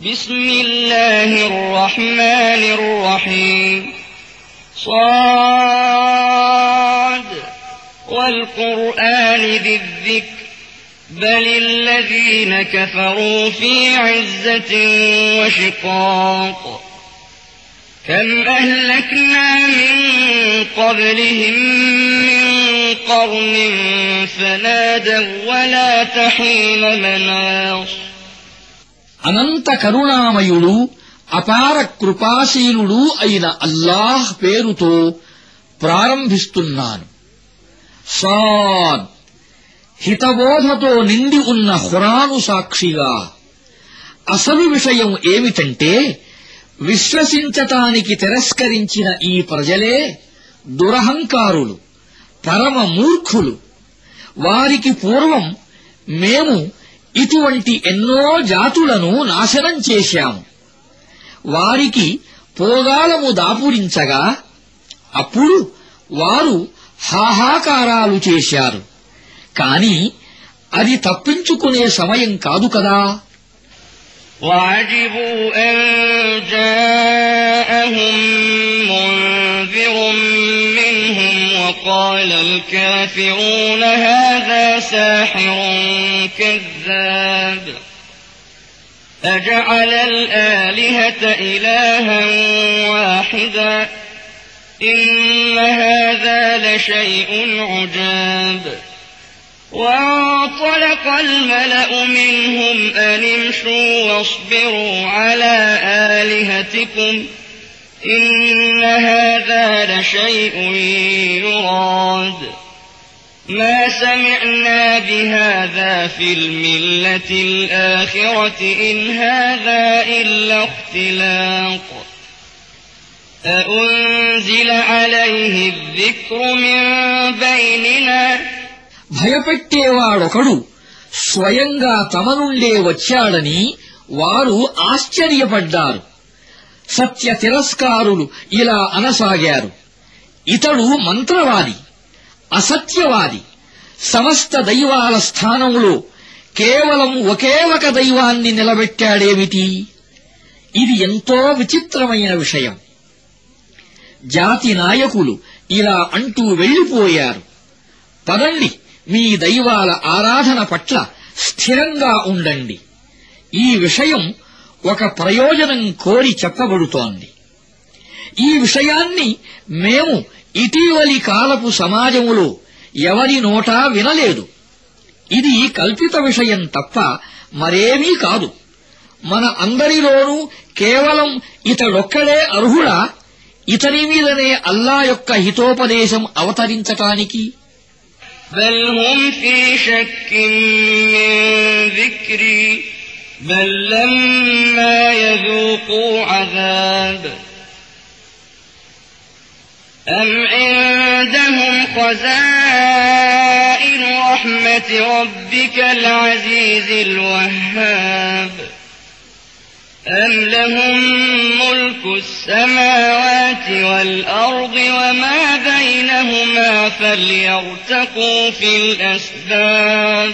بسم الله الرحمن الرحيم صاد والقرآن ذي الذكر بل الذين كفروا في عزة وشقاق كم أهلكنا من قبلهم من قرن فنادوا ولا تحين مناص అనంత కరుణామయుడు అపార కృపాశీలుడు అయిన అల్లాహ్ పేరుతో ప్రారంభిస్తున్నాను. సాద్ హితబోధతో నిండి ఉన్న ఖురాను సాక్షిగా. అసలు విషయం ఏమిటంటే విశ్వసించటానికి తిరస్కరించిన ఈ ప్రజలే దురహంకారులు, పరమ మూర్ఖులు. వారికి పూర్వం మేము ఇటువంటి ఎన్నో జాతులను నాశనం చేశాము. వారికి పోగాలము దాపురించగా అప్పుడు వారు హాహాకారాలు చేశారు. కాని అది తప్పించుకునే సమయం కాదు కదా. وَعَجِبُوا أَن جَاءَهُم مُّنذِرٌ مِّنْهُمْ وَقَالَ الْكَافِرُونَ هَٰذَا سَاحِرٌ كَذَّابٌ أَجَعَلَ الْآلِهَةَ إِلَٰهًا وَاحِدًا إِنَّ هَٰذَا لَشَيْءٌ عُجَابٌ وانطلق الملأ منهم أن امشوا واصبروا على آلهتكم إن هذا لشيء يراد ما سمعنا بهذا في الملة الآخرة إن هذا إلا اختلاق أأنزل عليه الذكر من بيننا భయపెట్టేవాడొకడు స్వయంగా తమ నుండే వచ్చాడని వారు ఆశ్చర్యపడ్డారు. సత్య తిరస్కారులు ఇలా అనసాగారు: ఇతడు మంత్రవాది, అసత్యవాది. సమస్త దైవాల స్థానంలో కేవలం ఒకే ఒక దైవాన్ని నిలబెట్టాడేమిటి? ఇది ఎంతో విచిత్రమైన విషయం. జాతి నాయకులు ఇలా అంటూ వెళ్లిపోయారు. పదండి, మీ దైవాల ఆరాధన పట్ల స్థిరంగా ఉండండి. ఈ విషయం ఒక ప్రయోజనం కోరి చెప్పబడుతోంది. ఈ విషయాన్ని మేము ఇటీవలి కాలపు సమాజంలో ఎవరి నోటా వినలేదు. ఇది కల్పిత విషయం తప్ప మరేమీ కాదు. మన అందరిలోనూ కేవలం ఇతడొక్కడే అర్హుడా ఇతని మీదనే అల్లా యొక్క హితోపదేశం అవతరించటానికి? بل هم في شك من ذكري بل لما يذوقوا عذاب أم عندهم خزائن رحمة ربك العزيز الوهاب أم لهم ملك السماوات والأرض وما بينهما فليرتقوا في الأسباب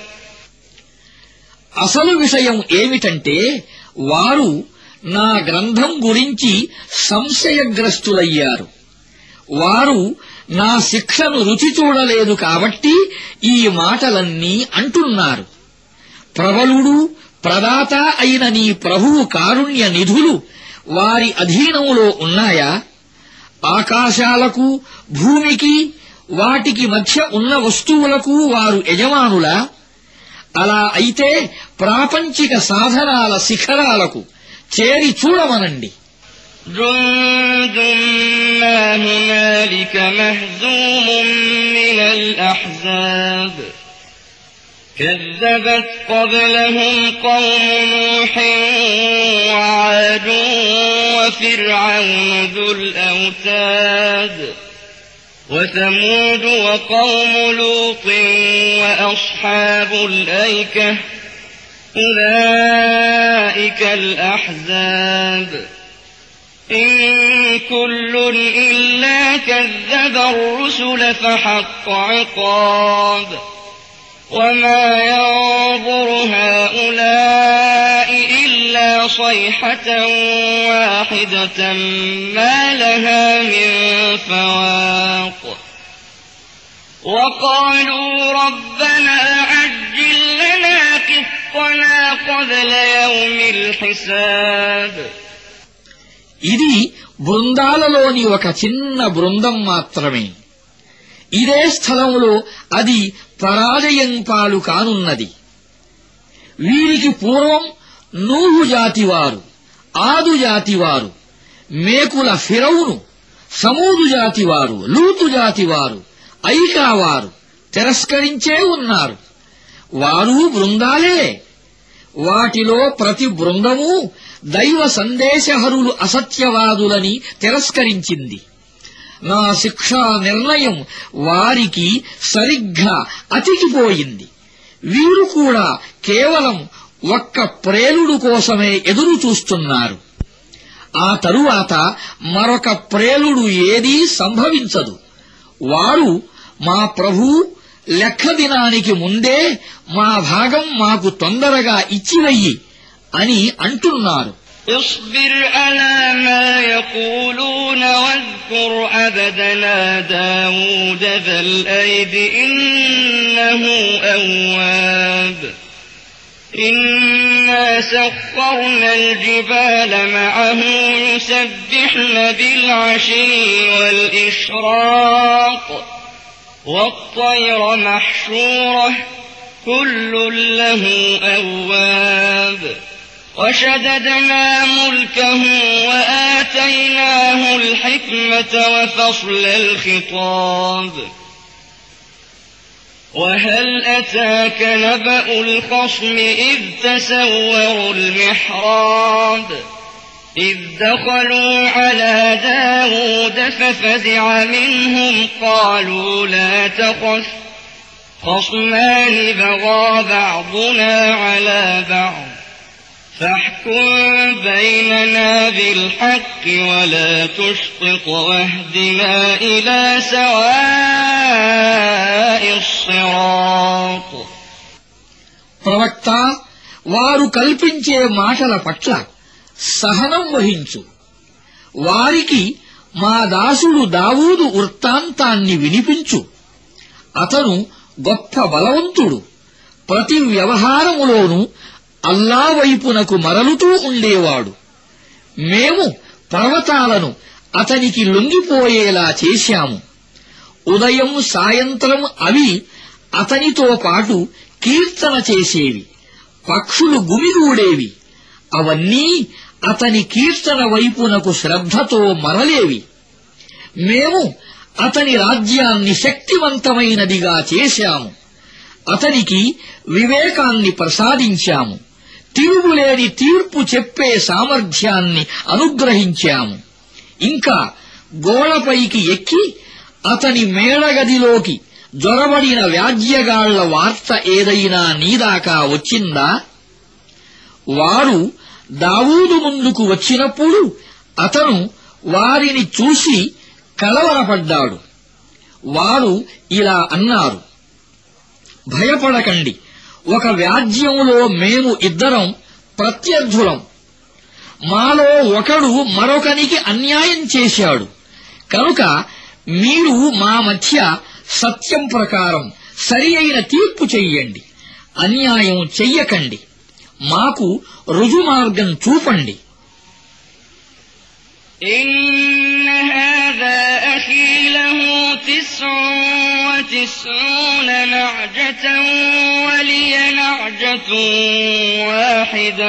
అసలు విషయం ఏమిటంటే వారు నా గ్రంథం గురించి సంశయగ్రస్తులయ్యారు. వారు నా శిక్షను రుచి చూడలేదు కాబట్టి ఈ మాటలన్నీ అంటున్నారు. ప్రబలుడు ప్రదాత అయిన నీ ప్రభువు కారుణ్య నిధులు వారి అధీనంలో ఉన్నాయా? ఆకాశాలకు భూమికి వాటికి మధ్య ఉన్న వస్తువులకు వారు యజమానులా? అలా అయితే ప్రాపంచిక సాధనాల శిఖరాలకు చేరి చూడమనండి. جند ما هنالك مهزوم من الأحزاب كذبت قبلهم قوم نوح وعاد وفرعون ذو الأوتاد وثمود وقوم لوط وأصحاب الأيكة أولئك الأحزاب إن كل إلا كذب الرسل فحق عقاب وما ينظر هؤلاء إلا إلا صيحة واحدة ما لها من فواق وقالوا ربنا عجل لنا قطنا قبل يوم الحساب ఇది బృందాలలోని ఒక చిన్న బృందం మాత్రమే. ఇదే స్థలంలో అది పరాజయం పాలు కానున్నది. వీరికి పూర్వం నూహు జాతివారు, ఆదు జాతివారు, మేకుల ఫిరౌను, సమూదు జాతివారు, లూతు జాతివారు, ఐకావారు తిరస్కరించే ఉన్నారు. వారు బృందాలే. వాటిలో ప్రతి బృందమూ దైవ సందేశహరులు అసత్యవాదులని తిరస్కరించింది. నా శిక్షా నిర్ణయం వారికి సరిగ్గా అతికిపోయింది. వీరు కూడా కేవలం ఒక్క ప్రేలుడు కోసమే ఎదురు చూస్తున్నారు. ఆ తరువాత మరొక ప్రేలుడు ఏదీ సంభవించదు. వారు మా ప్రభూ, లెక్క దినానికి ముందే మా భాగం మాకు తొందరగా ఇచ్చివెయ్యి అని అంటున్నారు. اصبر على ما يقولون واذكر عبدنا داود ذا الأيد إنه أواب إنا سخرنا الجبال معه يسبحن بالعشي والإشراق والطير محشورة كل له أواب وشددنا ملكه وآتيناه الحكمة وفصل الخطاب وهل أتاك نبأ الخصم إذ تسوروا المحراب إذ دخلوا على داود ففزع منهم قالوا لا تخف خصمان بغى بعضنا على بعض فاحكم بيننا بالحق ولا تشطط واهدنا إلى سواء الصراط ప్రవక్త, వారు కల్పించే మాటల పట్ల సహనం వహించు. వారికి మా దాసుడు దావూదు వృత్తాంతాన్ని వినిపించు. అతను గొప్ప బలవంతుడు. ప్రతి వ్యవహారములోనూ అల్లా వైపునకు మరలుతూ ఉండేవాడు. మేము పర్వతాలను అతనికి లొంగిపోయేలా చేశాము. ఉదయం సాయంత్రం అవి అతనితో పాటు కీర్తన చేసేవి. పక్షులు గుమిగూడేవి. అవన్నీ అతని కీర్తన వైపునకు శ్రద్ధతో మరలేవి. మేము అతని రాజ్యాన్ని శక్తివంతమైనదిగా చేశాము. అతనికి వివేకాన్ని ప్రసాదించాము. తిరుగులేని తీర్పు చెప్పే సామర్థ్యాన్ని అనుగ్రహించాము. ఇంకా గోడపైకి ఎక్కి అతని మేడగదిలోకి జొరబడిన వ్యాజ్యగాళ్ల వార్త ఏదైనా నీదాకా వచ్చిందా? వారు దావూదు ముందుకు వచ్చినప్పుడు అతను వారిని చూసి కలవరపడ్డాడు. వారు ఇలా అన్నారు: భయపడకండి, ఒక వ్యాజ్యంలో మేము ఇద్దరం ప్రత్యర్థులం. మాలో ఒకడు మరొకనికి అన్యాయం చేశాడు. కనుక మీరు మా మధ్య సత్యం ప్రకారం సరి అయిన తీర్పు చెయ్యండి. అన్యాయం చెయ్యకండి. మాకు రుజుమార్గం చూపండి. إن هذا أخي له 99 نعجة ولي نعجة واحدة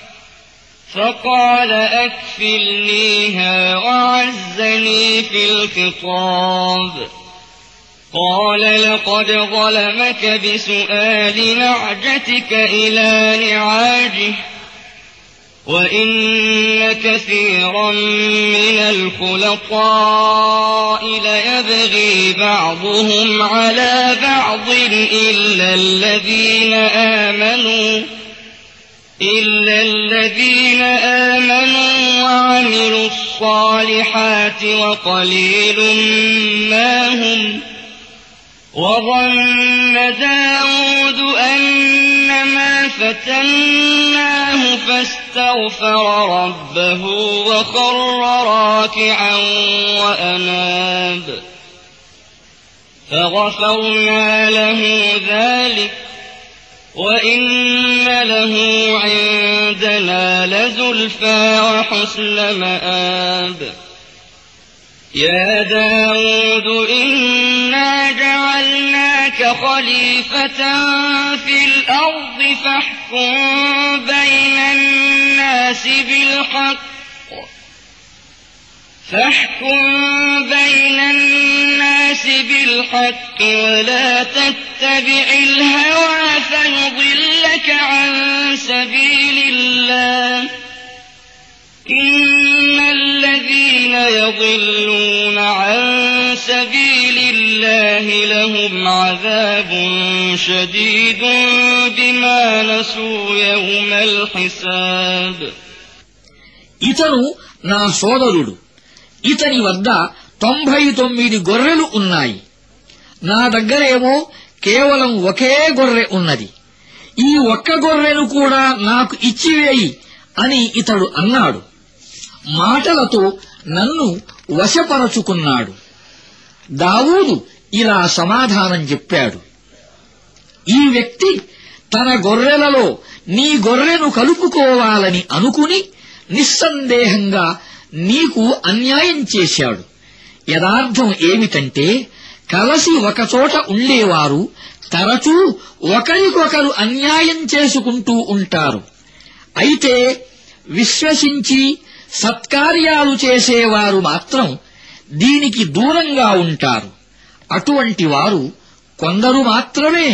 فقال أكفلنيها وعزني في الخطاب قال لقد ظلمك بسؤال نعجتك إلى نعاجه وإن كثيرا من الخلطاء ليبغي بعضهم على بعض إلا الذين آمنوا وعملوا الصالحات وقليل ما هم وظن داود أن إنما فتناه فاستغفر ربه وخر راكعا وأناب فغفرنا له ذلك وإن له عندنا لزلفى وحسن مآب يا داود إنا جعلناك خليفة في الأرض فاحكم بين الناس بالحق ولا تتبع الهوى فيضلك عن سبيل الله إن الذين يضلون عن سبيل الله لهم عذاب شديد بما نسوا يوم الحساب ఇతను నా సోదరుడు ఇతని వద్ద 99 గొర్రెలు ఉన్నాయి నా దగ్గరేమో కేవలం ఒకే గొర్రె ఉన్నది ఈ ఒక్క గొర్రెను కూడా నాకు ఇచ్చివేయి అని ఇతడు అన్నాడు మాటలతో నన్ను వశపరచుకున్నాడు దావూదు ఇలా సమాధానం చెప్పాడు ఈ వ్యక్తి తన గొర్రెలలో నీ గొర్రెను కలుపుకోవాలని అనుకుని నిస్సందేహంగా నీకు అన్యాయం చేశాడు యథార్థం ఏమిటంటే కలసి ఒకచోట ఉండేవారు తరచూ ఒకరికొకరు అన్యాయం చేసుకుంటూ ఉంటారు అయితే విశ్వసించి సత్కార్యాలు చేసేవారు మాత్రం దీనికి దూరంగా ఉంటారు అటువంటి వారు కొందరు మాత్రమే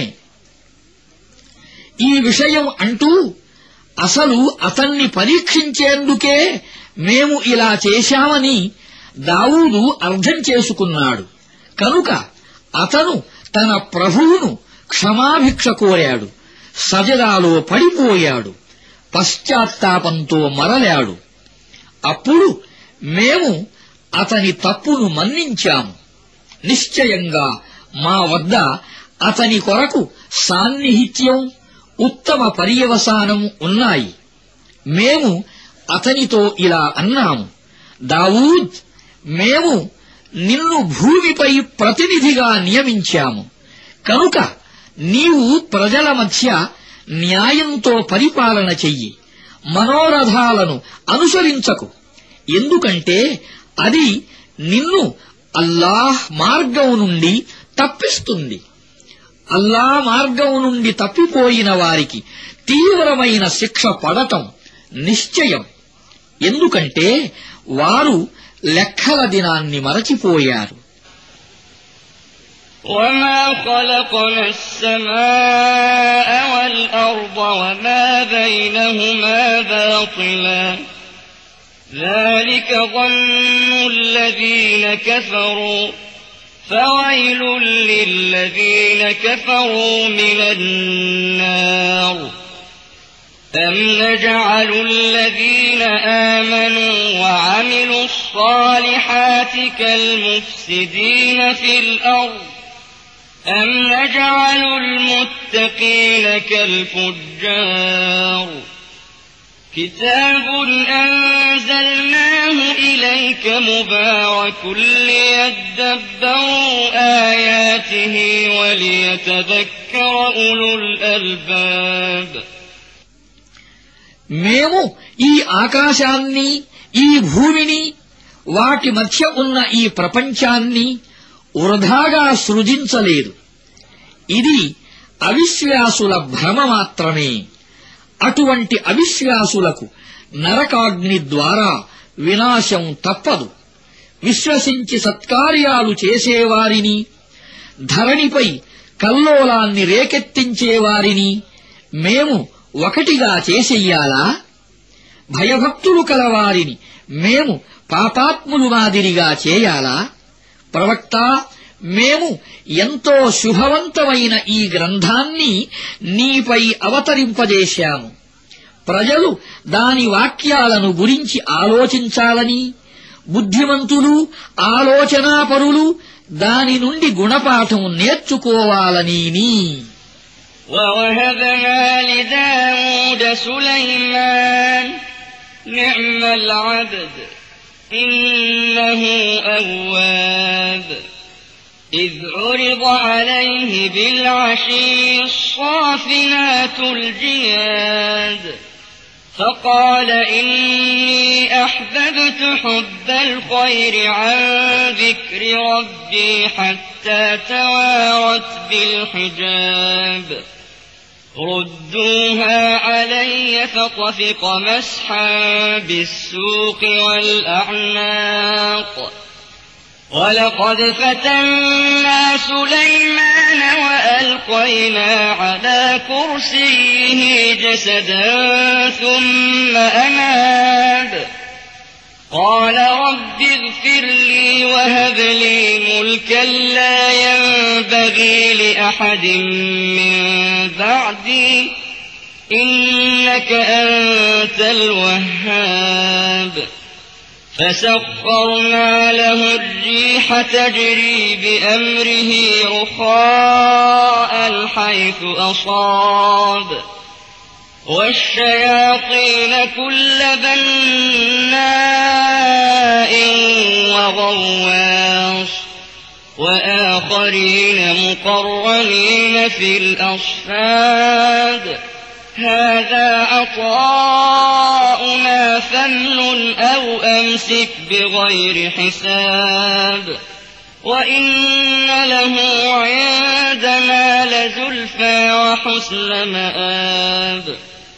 ఈ విషయం అంటూ అసలు అతన్ని పరీక్షించేందుకే మేము ఇలా చేశామని దావూదు అర్థం చేసుకున్నాడు కనుక అతను తన ప్రభువును క్షమాభిక్ష కోరాడు సజదాలో పడిపోయాడు పశ్చాత్తాపంతో మరలాడు అప్పుడు మేము అతని తప్పును మన్నించాము నిశ్చయంగా మా వద్ద అతని కొరకు సాన్నిహిత్యం ఉత్తమ పర్యవసానం ఉన్నాయి మేము అతనితో ఇలా అన్నాము దావూద్ మేము నిన్ను భూమిపై ప్రతినిధిగా నియమించాము కనుక నీవు ప్రజల మధ్య న్యాయంతో పరిపాలన చెయ్యి మనోరథాలను అనుసరించకు ఎందుకంటే అది నిన్ను అల్లాహ్ మార్గం నుండి తప్పిస్తుంది అల్లాహ్ మార్గం నుండి తప్పిపోయిన వారికి తీవ్రమైన శిక్ష పడటం నిశ్చయం ఎందుకంటే వారు లెక్కల దినాన్ని మరచిపోయారు وما خلقنا السماء والأرض وما بينهما باطلا ذلك ظن الذين كفروا فويل للذين كفروا من النار أم نجعل الذين آمنوا وعملوا الصالحات كالمفسدين في الأرض أم نجعل المتقين كالفجار كتاب أنزلناه إليك مبارك ليدبروا آياته وليتذكر أولو الألباب మేము ఈ ఆకాశాన్ని ఈ భూమిని వాటి మధ్య ఉన్న ఈ ప్రపంచాన్ని వృధాగా సృజించలేదు ఇది అవిశ్వాసుల భ్రమ మాత్రమే అటువంటి అవిశ్వాసులకు నరకాగ్ని ద్వారా వినాశం తప్పదు విశ్వసించి సత్కార్యాలు చేసేవారిని ధరణిపై కల్లోలాన్ని రేకెత్తించేవారిని మేము ఒకటిగా చేసెయ్యాలా భయభక్తులు కలవారిని మేము పాపాత్ములు మాదిరిగా చేయాలా ప్రవక్త మేము ఎంతో శుభవంతమైన ఈ గ్రంథాన్ని నీపై అవతరింపజేశాము ప్రజలు దాని వాక్యాలను గురించి ఆలోచించాలని బుద్ధిమంతులు ఆలోచనాపరులు దాని నుండి గుణపాఠం నేర్చుకోవాలని ووهبنا لداود سليمان نعم العبد إنه أواب إذ عرض عليه بالعشي الصافنات الجياد فقال إني أحببت حب الخير عن ذكر ربي حتى توارت بالحجاب ردوها علي فطفق مسحا بالسوق والأعناق ولقد فتنا سليمان وألقينا على كرسيه جسدا ثم أناب قال رب اغفر لي وهب لي ملكا لا ينبغي لأحد من بعدي إنك أنت الوهاب فسخرنا له الريح تجري بأمره رخاء حيث أصاب والشياطين كل بناء وغواص وآخرين مقرنين في الأصفاد هذا عطاؤنا فامنن أو أمسك بغير حساب وإن له عندنا لزلفى وحسن مآب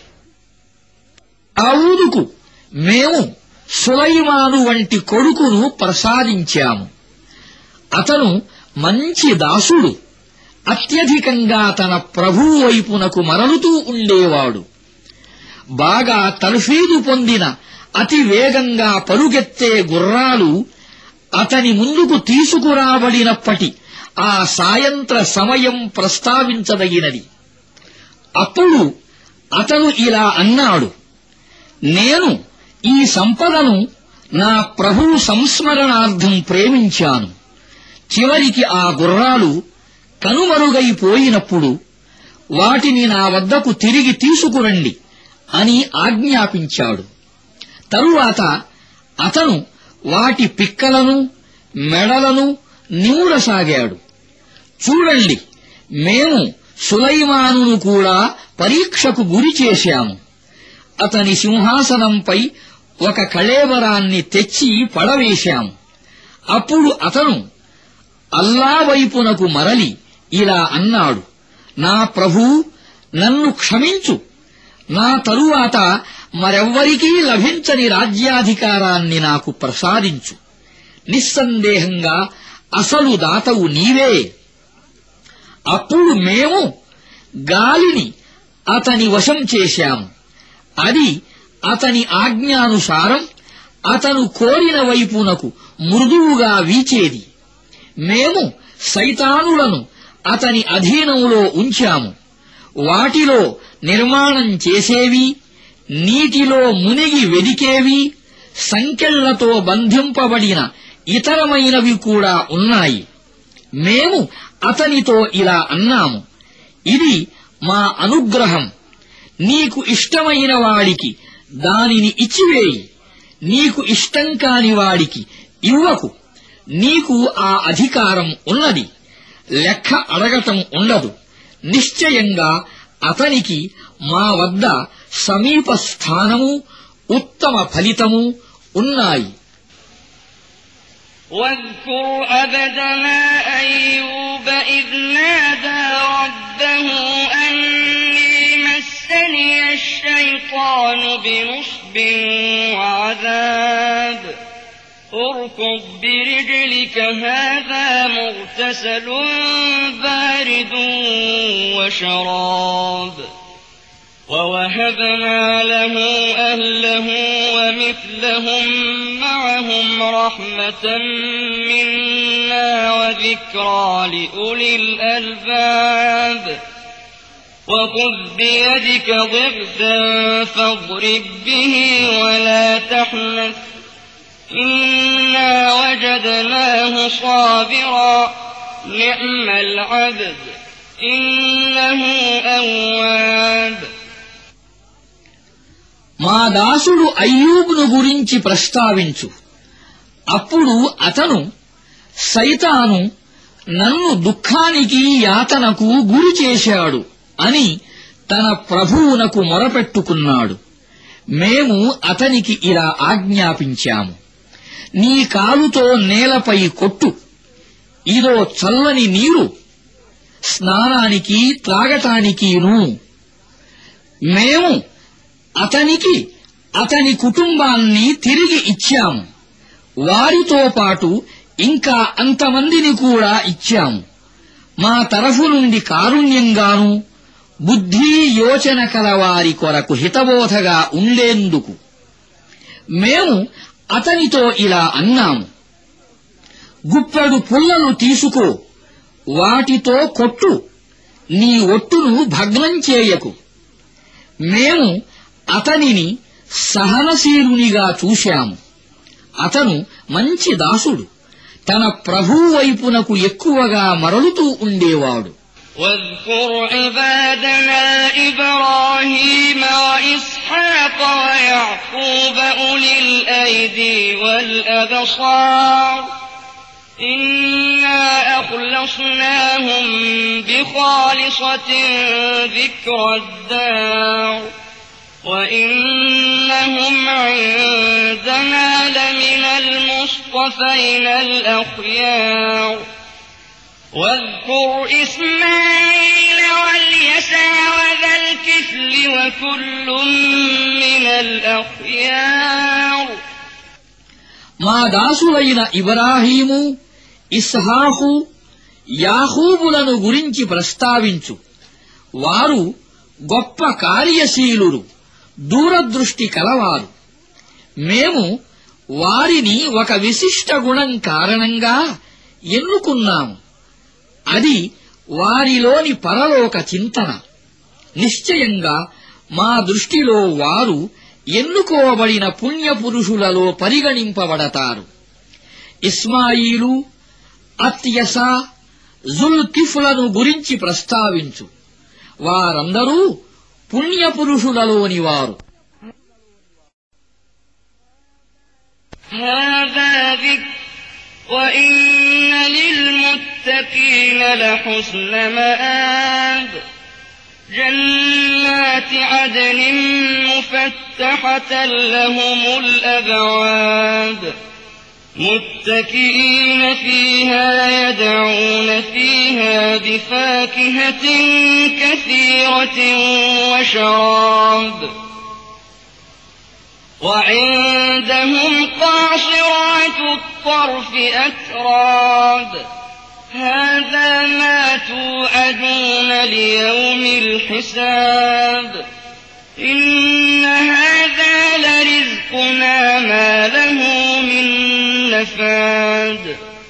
దావూదుకు మేము సులైమాను వంటి కొడుకును ప్రసాదించాము. అతను మంచి దాసుడు. అత్యధికంగా తన ప్రభువు వైపునకు మరలుతూ ఉండేవాడు. బాగా తర్ఫీదు పొందిన అతి వేగంగా పరుగెత్తే గుర్రాలు అతని ముందుకు తీసుకురాబడినప్పటి ఆ సాయంత్ర సమయం ప్రస్తావించదగినది. అప్పుడు అతను ఇలా అన్నాడు, నేను ఈ సంపదను నా ప్రభువు సంస్మరణార్థం ప్రేమించాను. చివరికి ఆ గుర్రాలు కనుమరుగైపోయినప్పుడు వాటిని నా వద్దకు తిరిగి తీసుకురండి అని ఆజ్ఞాపించాడు. తరువాత అతను వాటి పిక్కలను మెడలను నిమురసాగాడు. చూడండి, మేము సులైమానును కూడా పరీక్షకు గురి చేశాము. అతని సింహాసనంపై ఒక కళేబరాన్ని తెచ్చి పడవేశాము. అప్పుడు అతను అల్లా వైపునకు మరలి ఇలా అన్నాడు, నా ప్రభూ, నన్ను క్షమించు. నా తరువాత మరెవ్వరికీ లభించని రాజ్యాధికారాన్ని నాకు ప్రసాదించు. నిస్సందేహంగా అసలు దాతవు నీవే. అప్పుడు మేము గాలిని అతని వశం చేశాము. అది అతని ఆజ్ఞానుసారం అతను కోరిన వైపునకు మృదువుగా వీచేది. మేము సైతానులను అతని అధీనంలో ఉంచాము. వాటిలో నిర్మాణం చేసేవి, నీటిలో మునిగి వెదికేవి, సంకెళ్లతో బంధింపబడిన ఇతరమైనవి కూడా ఉన్నాయి. మేము అతనితో ఇలా అన్నాము, ఇది మా అనుగ్రహం. నీకు ఇష్టమైన వాడికి దానిని ఇచ్చివేయి. నీకు ఇష్టం కాని వాడికి ఇవ్వకు. నీకు ఆ అధికారం ఉన్నది. లెక్క అడగటం ఉండదు. నిశ్చయంగా అతనికి మా వద్ద సమీప స్థానము, ఉత్తమ ఫలితము ఉన్నాయి. واذكر عبدنا أيوب إذ نادى ربه أني مسني الشيطان بنصب وعذاب اركض برجلك هذا مغتسل بارد وشراب ووهبنا له أهله ومثلهم معهم رحمة منا وذكرى لأولي الألباب وخذ بيدك ضغثا فاضرب به ولا تحنث إنا وجدناه صابرا نعم العبد إنه أواب. మా దాసుడు అయ్యూబును గురించి ప్రస్తావించు. అప్పుడు అతను, సైతాను నన్ను దుఃఖానికి యాతనకు గురి చేశాడు అని తన ప్రభువునకు మొరపెట్టుకున్నాడు. మేము అతనికి ఇలా ఆజ్ఞాపించాము, నీ కాలుతో నేలపై కొట్టు, ఇదో చల్లని నీరు స్నానానికి త్రాగటానికిను. మేము అతనికి అతని కుటుంబాన్ని తిరిగి ఇచ్చాము, వారితో పాటు ఇంకా అంతమందిని కూడా ఇచ్చాము, మా తరఫు నుండి కారుణ్యంగాను బుద్ధి యోచన కలవారి కొరకు హితబోధగా ఉండేందుకు. మేము అతనితో ఇలా అన్నాము, గుప్పెడు పుల్లలు తీసుకో, వాటితో కొట్టు, నీ ఒట్టును భగ్నం చేయకు. మేము అతనిని సహనశీలునిగా చూశాము. అతను మంచి దాసుడు, తన ప్రభువు వైపునకు ఎక్కువగా మరలుతూ ఉండేవాడు. واذكر عبادنا إبراهيم وإسحاق ويعقوب أولي الأيدي والأبصار إنا أخلصناهم بخالصة ذكر الدار وإنهم عندنا لمن المصطفين الأخيار واذكر إسماعيل واليسع وذا الكفل وكل من الأخيار. మా దాసులైన ఇబ్రాహీము, ఇస్హాకు, యాకూబులను గురించి ప్రస్తావించు. వారు గొప్ప కార్యశీలురు, దూరదృష్టి కలవారు. మేము వారిని ఒక విశిష్ట గుణం కారణంగా ఎన్నుకున్నాము. అది వారిలోని పరలోక చింతన. నిశ్చయంగా మా దృష్టిలో వారు ఎన్నుకోబడిన పుణ్యపురుషులలో పరిగణింపబడతారు. ఇస్మాయిలు, అత్యస, జుల్కిఫ్లను గురించి ప్రస్తావించు. వారందరూ పుణ్యపురుషులలోని వారు. وإن للمتقين لحسن مآب جنات عدن مفتحة لهم الأبواب متكئين فيها يدعون فيها بفاكهة كثيرة وشراب وعندهم قاصرات الطرف أتراب هذا ما توعدون ليوم الحساب إن هذا لرزقنا ما له من نفاد.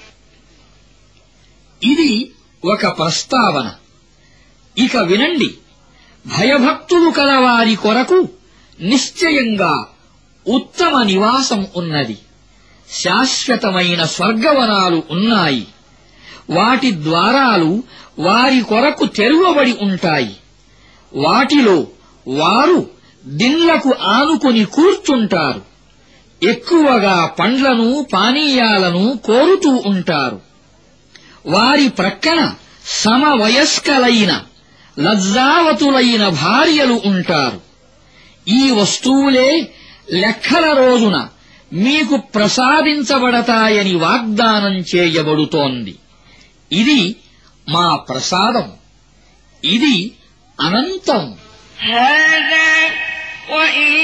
ఇది ఒక ప్రస్తావన. ఇక వినండి, భయభక్తులు కలవారి కొరకు నిశ్చయంగా ఉత్తమ నివాసం ఉన్నది. శాశ్వతమైన స్వర్గవనాలు ఉన్నాయి. వాటి ద్వారాలు వారి కొరకు తెరువబడి ఉంటాయి. వాటిలో వారు దిళ్లకు ఆనుకొని కూర్చుంటారు. ఎక్కువగా పండ్లను, పానీయాలను కోరుతూ ఉంటారు. వారి ప్రక్కన సమవయస్కలైన లజ్జావతులైన భార్యలు ఉంటారు. ఈ వస్తువులే లెక్కల రోజున మీకు ప్రసాదించబడతాయని వాగ్దానం చేయబడుతోంది. ఇది మా ప్రసాదం, ఇది అనంతం. هذا وإن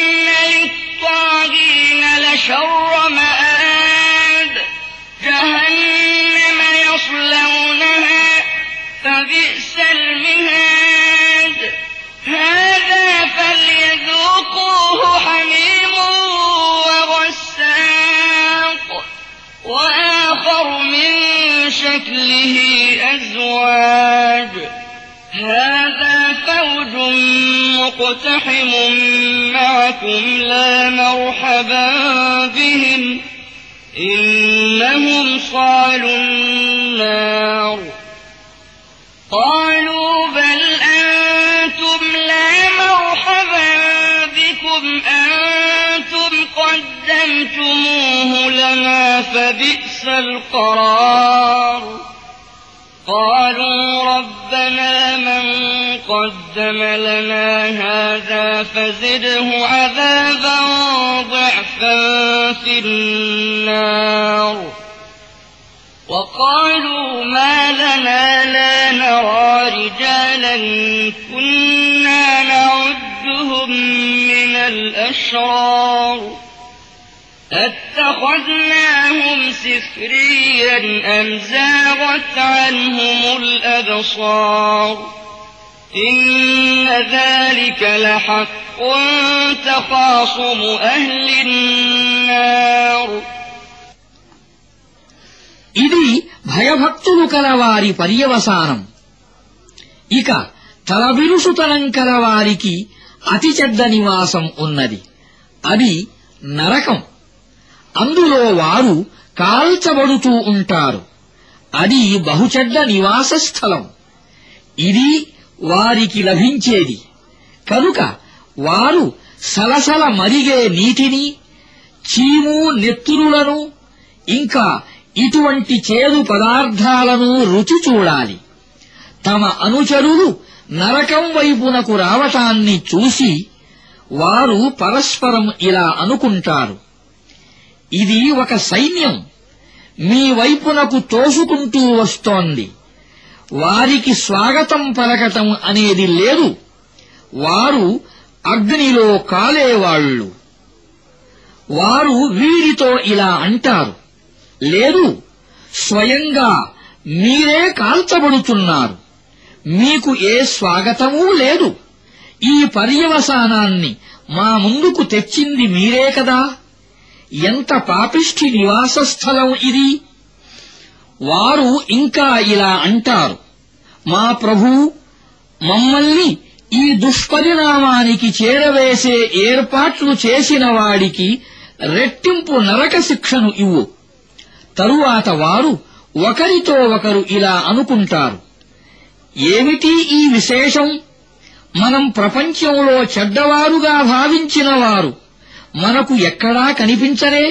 للطاغين لشر مآب جهنم يصلونها فبئس المهاد هذا فليذوقوه حميم وغساق وآخر من شكله أزواج هذا فوج مقتحم معكم لا مرحبا بهم إنهم صالوا النار قالوا قدمتموه لنا فبئس القرار قالوا ربنا من قدم لنا هذا فزده عذابا ضعفا في النار وقالوا ما لنا لا نرى رجالا كنا نعدهم من الأشرار أتخذناهم سخريا أم زاغت عنهم الأبصار إن ذلك لحق تخاصم أهل النار ఇది భయభక్తులు కలవారి పర్యవసానం. ఇక తలబిరుసుతనం కలవారికి అతి చెడ్డ నివాసం ఉన్నది. అది నరకం. అందులో వారు కాల్చబడుతూ ఉంటారు. అది బహుచెడ్డ నివాస స్థలం. ఇది వారికి లభించేది. కనుక వారు సలసల మరిగే నీటిని, చీము నెత్తురులను ఇంకా ఇటువంటి చేదు పదార్థాలను రుచి చూడాలి. తమ అనుచరులు నరకం వైపునకు రావటాన్ని చూసి వారు పరస్పరం ఇలా అనుకుంటారు, ఇది ఒక సైన్యం మీ వైపునకు తోసుకుంటూ వస్తోంది. వారికి స్వాగతం పలకటం అనేది లేదు. వారు అగ్నిలో కాలేవాళ్లు. వారు వీరితో ఇలా అంటారు, లేదు, స్వయంగా మీరే కాల్చబడుతున్నారు. మీకు ఏ స్వాగతమూ లేదు. ఈ పర్యవసానాన్ని మా ముందుకు తెచ్చింది మీరే కదా. ఎంత పాపిష్ఠి నివాస స్థలం ఇది. వారు ఇంకా ఇలా అంటారు, మా ప్రభూ, మమ్మల్ని ఈ దుష్పరిణామానికి చేరవేసే ఏర్పాట్లు చేసిన వాడికి రెట్టింపు నరక శిక్షను ఇవ్వు. తరువాత వారు ఒకరితో ఒకరు ఇలా అనుకుంటారు, ఏమిటి ఈ విశేషం? మనం ప్రపంచంలో చెడ్డవారుగా భావించిన వారు మనకు ఎక్కడా కనిపించరే.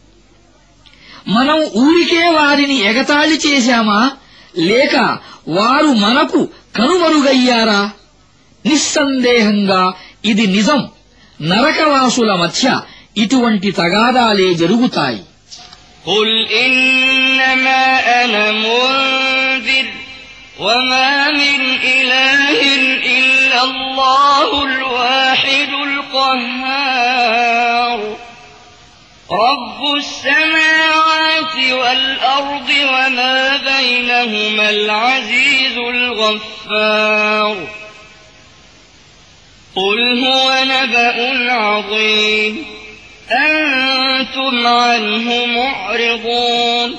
మనం ఊరికే వారిని ఎగతాళి చేశామా, లేక వారు మనకు కనుమరుగయ్యారా? నిస్సందేహంగా ఇది నిజం. నరకవాసుల మధ్య ఇటువంటి తగాదాలే జరుగుతాయి. قل إنما أنا منذر وما من إله إلا الله الواحد القهار رب السماوات والأرض وما بينهما العزيز الغفار قل هو نبأ عظيم أنتم عنه معرضون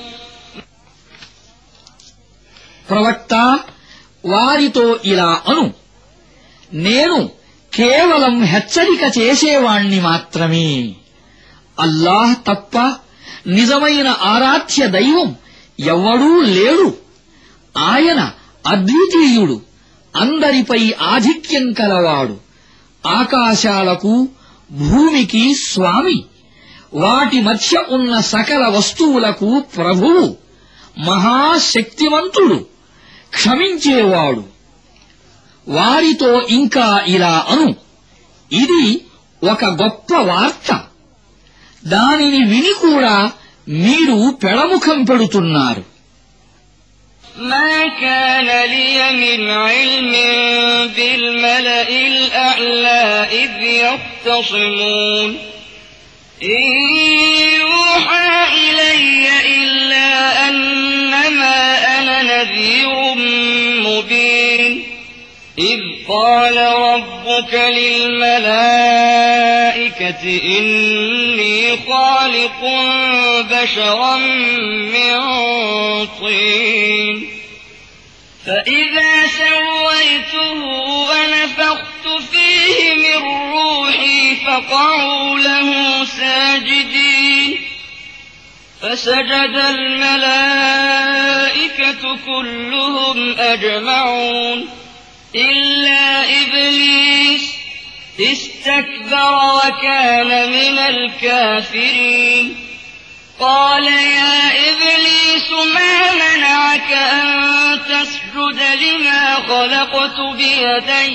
ప్రవక్త, వారితో ఇలా అను, నేను కేవలం హెచ్చరిక చేసేవాణ్ణి మాత్రమే. అల్లాహ్ తప్ప నిజమైన ఆరాధ్య దైవం ఎవ్వడూ లేడు. ఆయన అద్వితీయుడు, అందరిపై ఆధిక్యం కలవాడు. ఆకాశాలకు భూమికి స్వామి, వాటి మధ్య ఉన్న సకల వస్తువులకు ప్రభువు, మహాశక్తిమంతుడు, క్షమించేవాడు. వారితో ఇంకా ఇలా అను, ఇది ఒక గొప్ప వార్త. దానిని విని కూడా మీరు పెడముఖం పెడుతున్నారు. ما كان لي من علم بالملأ الأعلى إذ يختصمون إن يوحى إلي إلا أنما أنا نذير مبين إذ قال ربك للملائكة إني خالق بشرا من طين فإذا سويته ونفخت فيه من روحي فقعوا له ساجدين فسجد الملائكة كلهم أجمعون إلا إبليس استكبر وكان من الكافرين قال يا إبليس ما منعك أن تسجد لما خلقت بيدي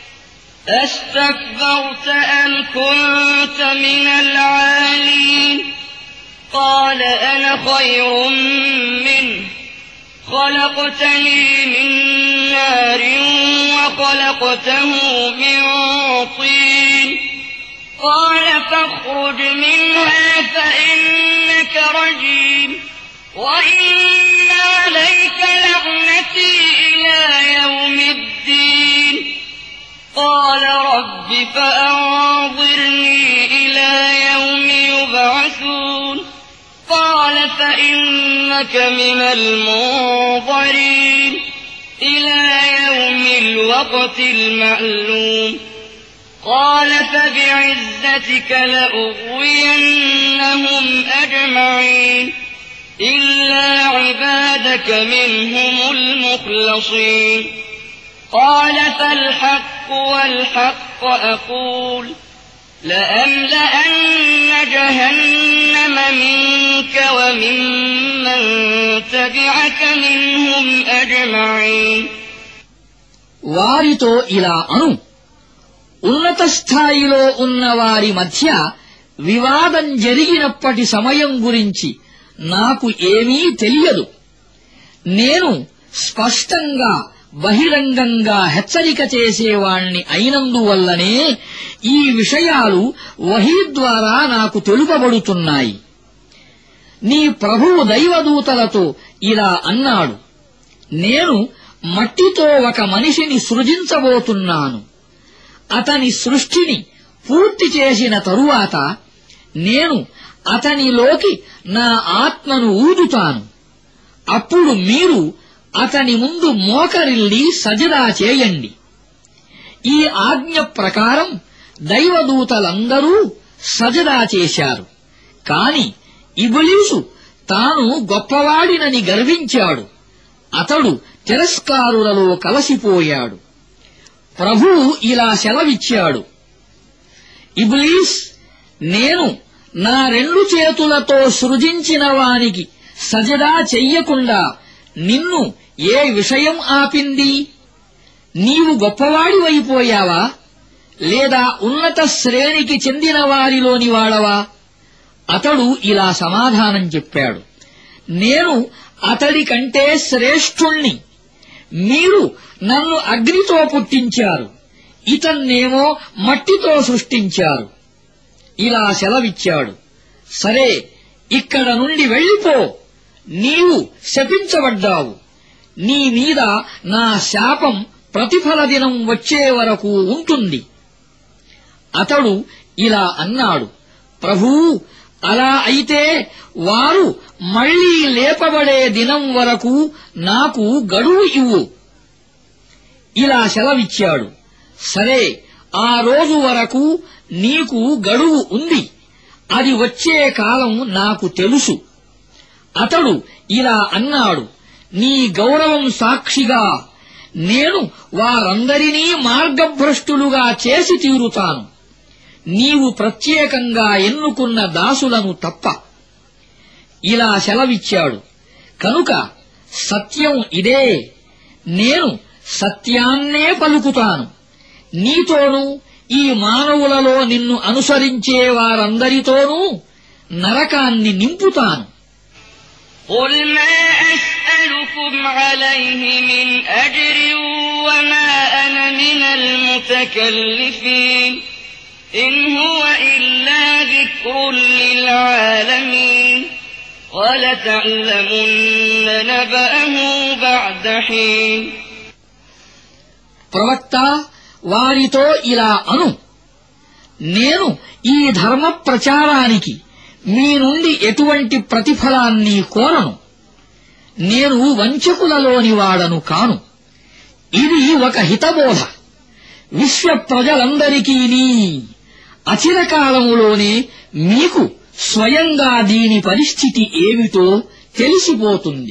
أستكبرت أم كنت من العالين قال أنا خير منه خلقتني من نار وخلقته من طين قال فاخرج منها فإنك رجيم وإن عليك لعنتي إلى يوم الدين قال رب فأنظرني إلى يوم يبعثون قال فإنك من المنظرين إلى يوم الوقت المعلوم قال فبعزتك لأغوينهم أجمعين إلا عبادك منهم المخلصين قال فالحق والحق أقول لأملأن جهنم منك وممن تبعك منهم أجمعين వారితో ఇలా అను, ఉన్నత స్థాయిలో ఉన్న వారి మధ్య వివాదం జరిగినప్పటి సమయం గురించి నాకు ఏమీ తెలియదు. నేను స్పష్టంగా బహిరంగంగా హెచ్చరిక చేసేవాణ్ణి అయినందువల్లనే ఈ విషయాలు వహీ ద్వారా నాకు తెలుపబడుతున్నాయి. నీ ప్రభువు దైవదూతలతో ఇలా అన్నాడు, నేను మట్టితో ఒక మనిషిని సృజించబోతున్నాను. అతని సృష్టిని పూర్తి చేసిన తరువాత నేను అతనిలోకి నా ఆత్మను ఊదుతాను. అప్పుడు మీరు అతని ముందు మోకరిల్లి సజదా చేయండి. ఈ ఆజ్ఞ ప్రకారం దైవదూతలందరూ సజదా చేశారు. కాని ఇబ్లీసు తాను గొప్పవాడినని గర్వించాడు. అతడు తిరస్కారులలో కలసిపోయాడు. ప్రభువు ఇలా సెలవిచ్చాడు, ఇబ్లీస్, నేను నా రెండు చేతులతో సృజించిన వానికి సజదా చెయ్యకుండా నిన్ను ఏ విషయం ఆపింది? నీవు గొప్పవాడివైపోయావా, లేదా ఉన్నత శ్రేణికి చెందిన వారిలోని వాడవా? అతడు ఇలా సమాధానం చెప్పాడు, నేను అతడి కంటే శ్రేష్ఠుణ్ణి. మీరు నన్ను అగ్నితో పుట్టించారు, ఇతన్నేమో మట్టితో సృష్టించారు. ఇలా సెలవిచ్చాడు, సరే, ఇక్కడ నుండి వెళ్ళిపో, నీవు శపించబడ్డావు. నీ మీద నా శాపం ప్రతిఫల దినం వచ్చే వరకు ఉంటుంది. అతడు ఇలా అన్నాడు, ప్రభూ, అలా అయితే వారు మళ్లీ లేపబడే దినం వరకు నాకు గడువు ఇవ్వు. ఇలా సెలవిచ్చాడు, సరే, ఆ రోజు వరకు నీకు గడువు ఉంది. అది వచ్చే కాలం నాకు తెలుసు. అతడు ఇలా అన్నాడు, నీ గౌరవం సాక్షిగా నేను వారందరినీ మార్గభ్రష్టులుగా చేసి తీరుతాను, నీవు ప్రత్యేకంగా ఎన్నుకున్న దాసులను తప్ప. ఇలా సెలవిచ్చాడు, కనుక సత్యం ఇదే, నేను సత్యాన్నే పలుకుతాను. నీతోనూ ఈ మానవులలో నిన్ను అనుసరించే వారందరితోనూ నరకాన్ని నింపుతాను. قل ما أسألكم عليه من أجر وما أنا من المتكلفين إن هو إلا ذكر للعالمين وَلَتَعْلَمُنَّ نَبَأَهُ بَعْدَ حِينٍ ప్రవక్త వారితో ఇలా అను, నేను ఈ ధర్మ ప్రచారానికి మీ నుండి ఎటువంటి ప్రతిఫలాన్ని కోరను. నేను వంచకులలోని వాడను కాను. ఇది ఒక హితబోధ విశ్వ ప్రజలందరికీ. అచిరకాలములోనే మీకు స్వయంగా దీని పరిస్థితి ఏమిటో తెలిసిపోతుంది.